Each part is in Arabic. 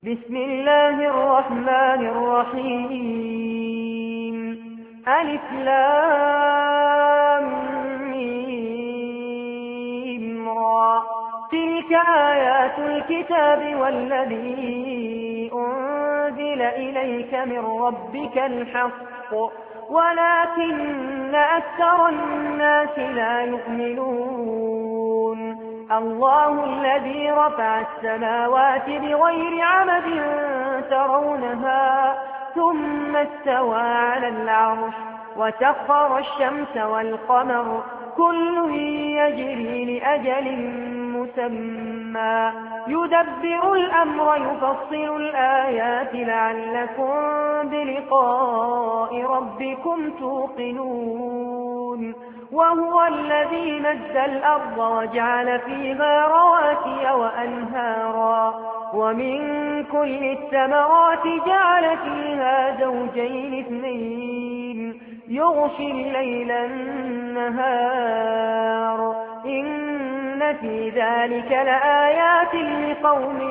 بسم الله الرحمن الرحيم ألف لام ميم را تلك آيات الكتاب والذي أنزل إليك من ربك الحق ولكن أكثر الناس لا يؤمنون الله الذي رفع السماوات بغير عمد ترونها ثم استوى على العرش وسخر الشمس والقمر كل يجري لأجل مسمى يدبر الأمر يفصل الآيات لعلكم بلقاء ربكم توقنون وهو الذي مد الأرض وجعل فيها رواسي وأنهارا ومن كل الثمرات جعل فيها زوجين اثنين يغشي الليل النهار إن في ذلك لآيات لقوم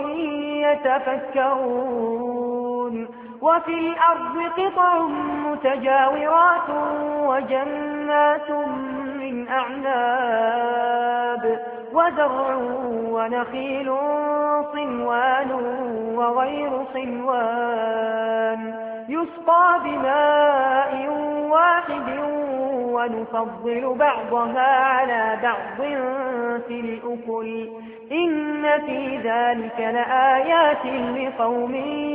يتفكرون وفي الأرض قطع متجاورات وجنات من أعناب وزرع ونخيل صنوان وغير صنوان يسقى بماء واحد ونفضل بعضها على بعض في الأكل إن في ذلك لآيات لقوم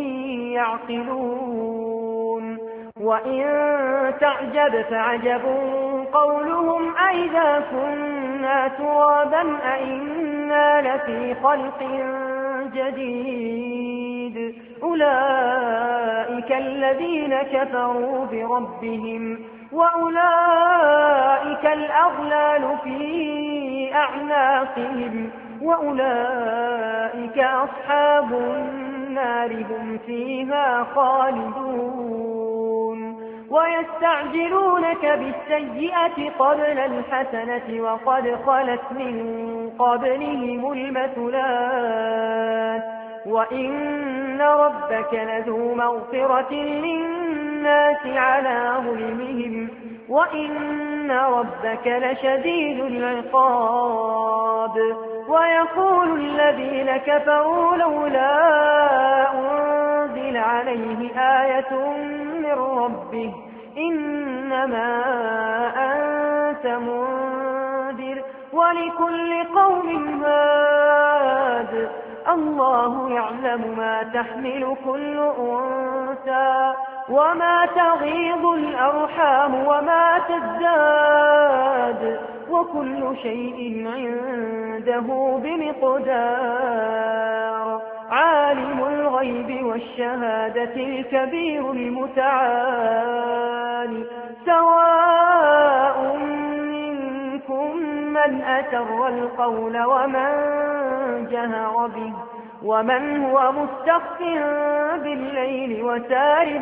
يعقلون وإن تعجب فعجب قولهم أئذا كنا ترابا أئنا لفي خلق جديد أولئك الذين كفروا بربهم وأولئك الأغلال في أعناقهم وأولئك أصحاب النار هم فيها خالدون ويستعجلونك بالسيئة قبل الحسنة وقد خلت من قبلهم المثلات وإن ربك لذو مغفرة للناس على ظلمهم وإن ربك لشديد العقاب ويقول الذين كفروا لولا أنزل عليه آية من ربه إنما أنت منذر ولكل قوم هاد الله يعلم ما تحمل كل أنثى وما تغيض الأرحام وما تزداد وكل شيء عنده بمقدار عالم الغيب والشهادة الكبير المتعال سواء منكم من أسر القول ومن جهر به ومن هو مستخف بالليل وسارب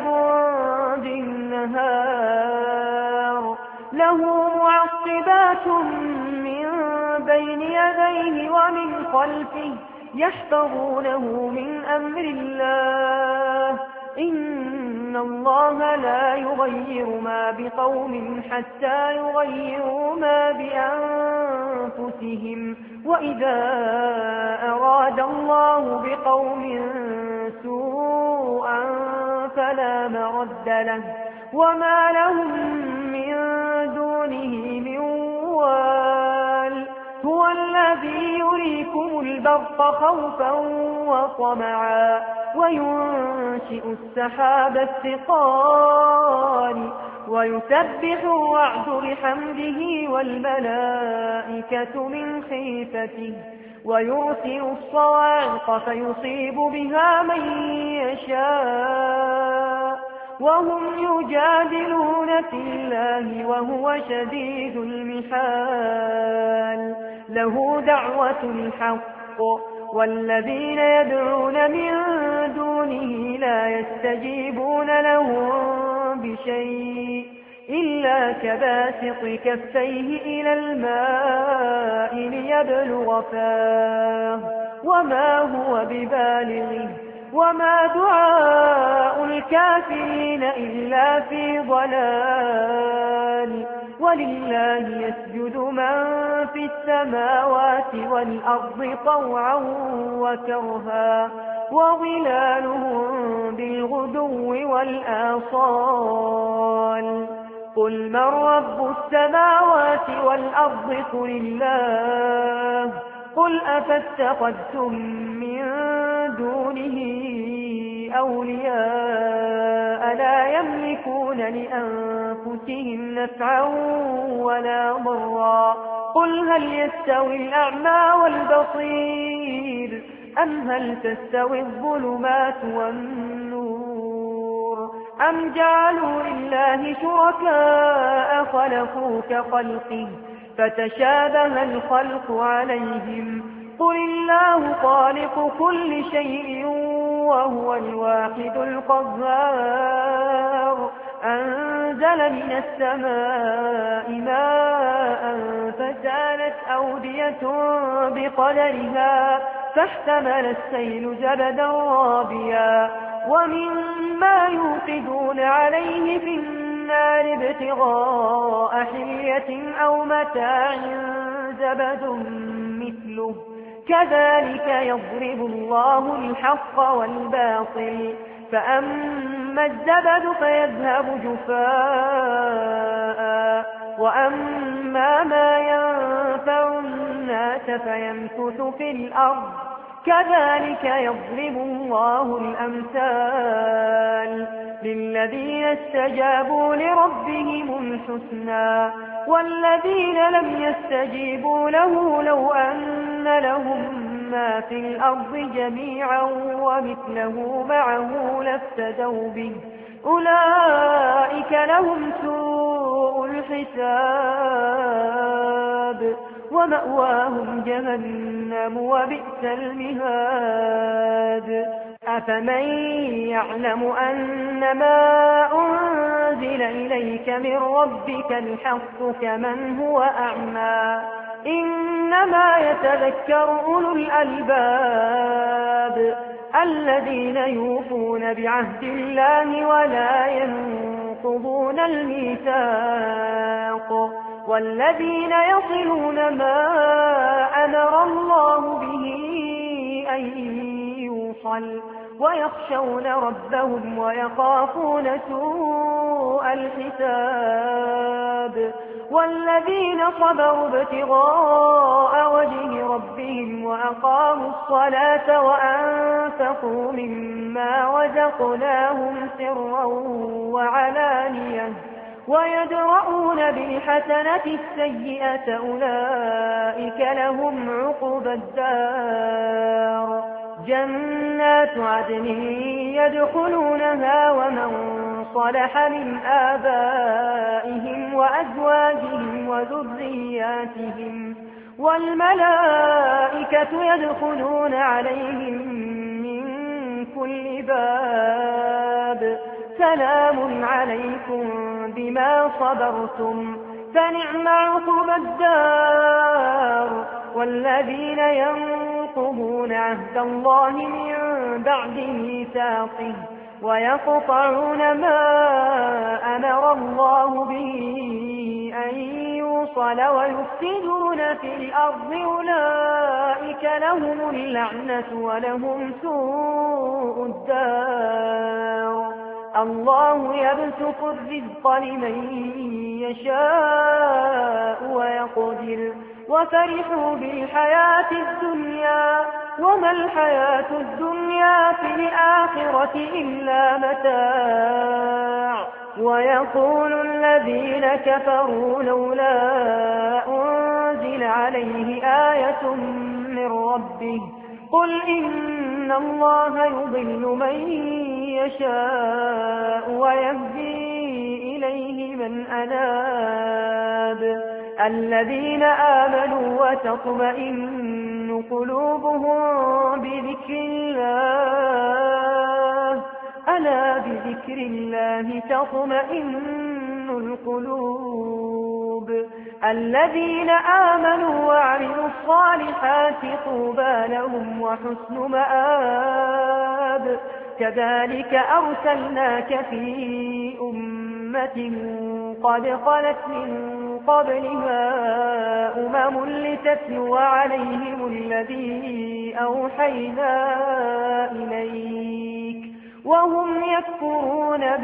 بالنهار له معصبات من بين يديه ومن خلفه يحفظونه من أمر الله إن الله لا يغير ما بقوم حتى يغيروا ما بأنفسهم وإذا أراد الله بقوم سوءا فلا مرد له وما لهم من دونه من وال هو الذي يريكم البرق خوفا وطمعا وينشئ السحاب الثقال ويسبح الرعد بحمده والملائكة من خيفته ويرسل الصواعق فيصيب بها من يشاء وهم يجادلون في الله وهو شديد المحال له دعوة الحق والذين يدعون من دونه لا يستجيبون لهم بشيء إلا كباسط كفيه إلى الماء ليبلغ فاه وما هو ببالغه وما دعاء الكافرين إلا في ضلال ولله يسجد من في السماوات والأرض طوعا وكرها وظلالهم بالغدو والآصال قل من رب السماوات والأرض قل الله قل أفاتخذتم من دونه أولياء لا يملكون لأنفسهم نفعا ولا ضرا قل هل يستوي الأعمى والبصير أم هل تستوي الظلمات والنور أم جعلوا لله شركاء خلقوا كخلقه فتشابه الخلق عليهم قل الله خالق كل شيء وهو الواحد القهار أنزل من السماء ماء فسالت أودية بقدرها فاحتمل السيل زبدا رابيا ومما يوقدون عليه في النار ابتغاء حلية أو متاع زبد مثله كذلك يضرب الله الحق والباطل فأما الزبد فيذهب جفاء وأما ما ينفع الناس فيمكث في الأرض كذلك يضرب الله الأمثال للذين استجابوا لربهم الحسنى والذين لم يستجيبوا له لو أن لهم ما في الأرض جميعا ومثله معه لافتدوا به أولئك لهم سوء الحساب ومأواهم جهنم وبئس المهاد أفمن يعلم أن ما أنزل إليك من ربك الحق كمن هو أعمى إنما يتذكر أولو الألباب الذين يوفون بعهد الله ولا ينقضون الميثاق والذين يصلون ما أمر الله به أن يوصل ويخشون ربهم ويخافون سوء الحساب والذين صبروا ابتغاء وجه ربهم وأقاموا الصلاة وأنفقوا مما رزقناهم سرا وعلانية ويدرؤون بالحسنة السيئة أولئك لهم عقبى الدار جنات عدن يدخلونها ومن صلح من آبائهم وأزواجهم وذرياتهم والملائكة يدخلون عليهم من كل باب سلام عليكم بما صبرتم فنعم عقبى الدار والذين ينقضون عهد الله من بعد ميثاقه ويقطعون ما أمر الله به أن يوصل ويفسدون في الأرض أولئك لهم اللعنة ولهم سوء الدار الله يبسط الرزق لمن يشاء ويقدر وفرحوا بالحياة الدنيا وما الحياة الدنيا في الآخرة إلا متاع ويقول الذين كفروا لولا أنزل عليه آية من ربه قل إن الله يضل من يشاء ويهدي إليه من أناب الذين آمنوا وتطمئن قلوبهم بذكر الله ألا بذكر الله تطمئن القلوب الذين آمنوا وعملوا الصالحات طوبى لهم وحسن مآب كذلك أرسلناك في أمة قد خلت من قبلها لتتلو عليهم الذي أوحينا إليك وهم يكفرون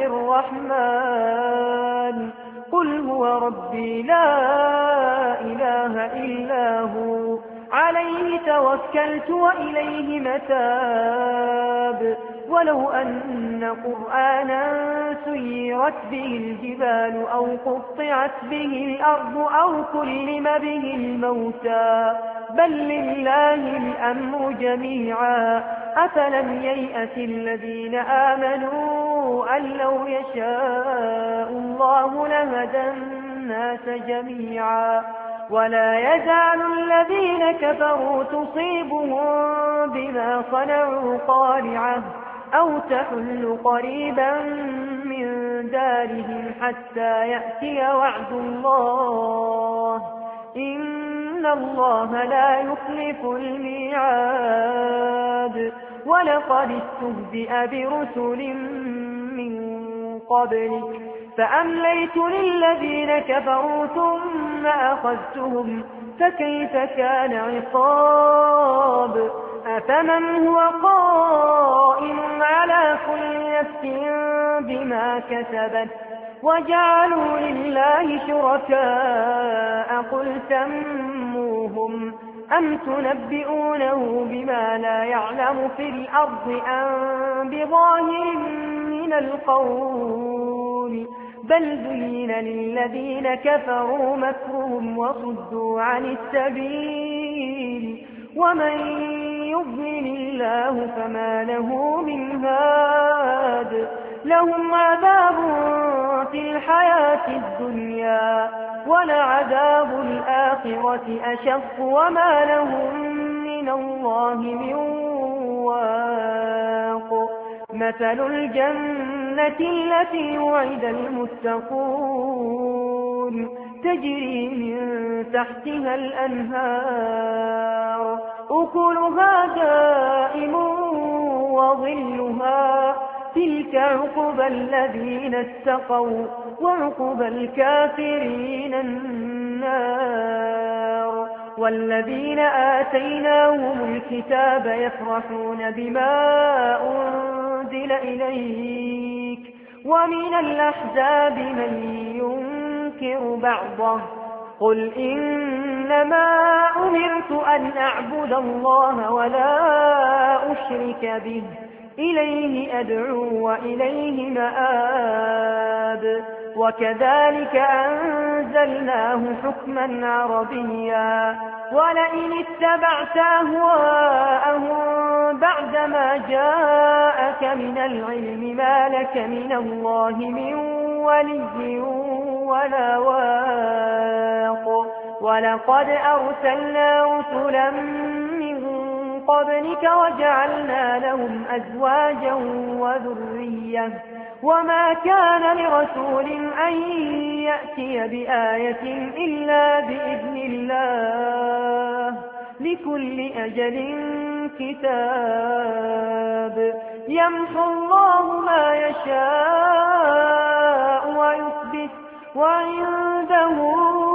بالرحمن قل هو ربي لا إله إلا هو عليه توكلت وإليه متاب ولو أن قرآنا سيرت به الجبال أو قطعت به الأرض أو كلم به الموتى بل لله الأمر جميعا أفلم ييأس الذين آمنوا أن لو يشاء الله لهدى الناس جميعا ولا يزال الذين كفروا تصيبهم بما صنعوا قارعة أو تحل قريبا من دارهم حتى يأتي وعد الله إن الله لا يخلف الميعاد ولقد استهزئ برسل من قبلك فأمليت للذين كفروا ثم أخذتهم فكيف كان عقاب أفمن هو قائم على كل نفس بما كسبت وجعلوا لله شركاء قل سموهم أم تنبئونه بما لا يعلم في الأرض أم بظاهر من القول بل زين للذين كفروا مكرهم وصدوا عن السبيل ومن يضلل الله فما له من هاد لهم عذاب في الحياة الدنيا ولعذاب الآخرة أشق وما لهم من الله من واق مثل الجنة التي وعد المتقون تجري من تحتها الأنهار أكلها دائم وظلها تلك عقبى الذين اتقوا وعقبى الكافرين النار والذين آتيناهم الكتاب يفرحون بما أنزل إليك ومن الأحزاب من ينكر بعضه قل إنما أمرت أن أعبد الله ولا أشرك به إليه أدعو وإليه مآب وكذلك أنزلناه حكما عربيا ولئن اتبعت أهواءهم بعدما جاءك من العلم ما لك من الله من ولي ولا واق ولقد أرسلنا رسلا من قبلك وجعلنا لهم أزواجا وذرية وما كان لرسول أن يأتي بآية إلا بإذن الله لكل أجل كتاب يمحو الله ما يشاء ويثبت وعنده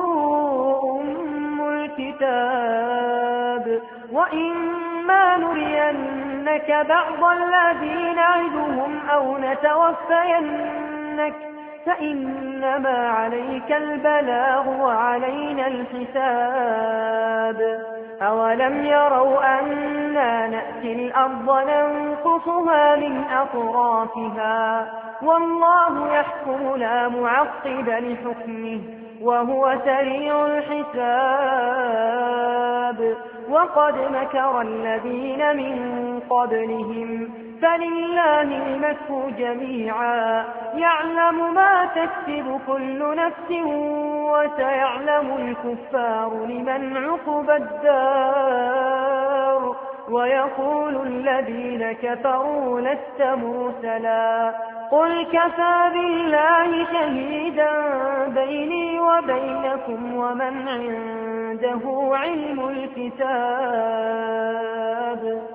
أم الكتاب وإما نرينك بعض الذي نعدهم أو نتوفينك فإنما عليك البلاغ وعلينا الحساب أولم يروا أنا نأتي الأرض ننقصها من أطرافها والله يحكم لا معقب لحكمه وهو سريع الحساب وقد مكر الذين من قبلهم فلله المكر جميعا يعلم ما تكسب كل نفس وسيعلم الكفار لمن عقبى الدار ويقول الذين كفروا لست مرسلا قل كفى بالله شهيدا بيني وبينكم ومن عنده علم الكتاب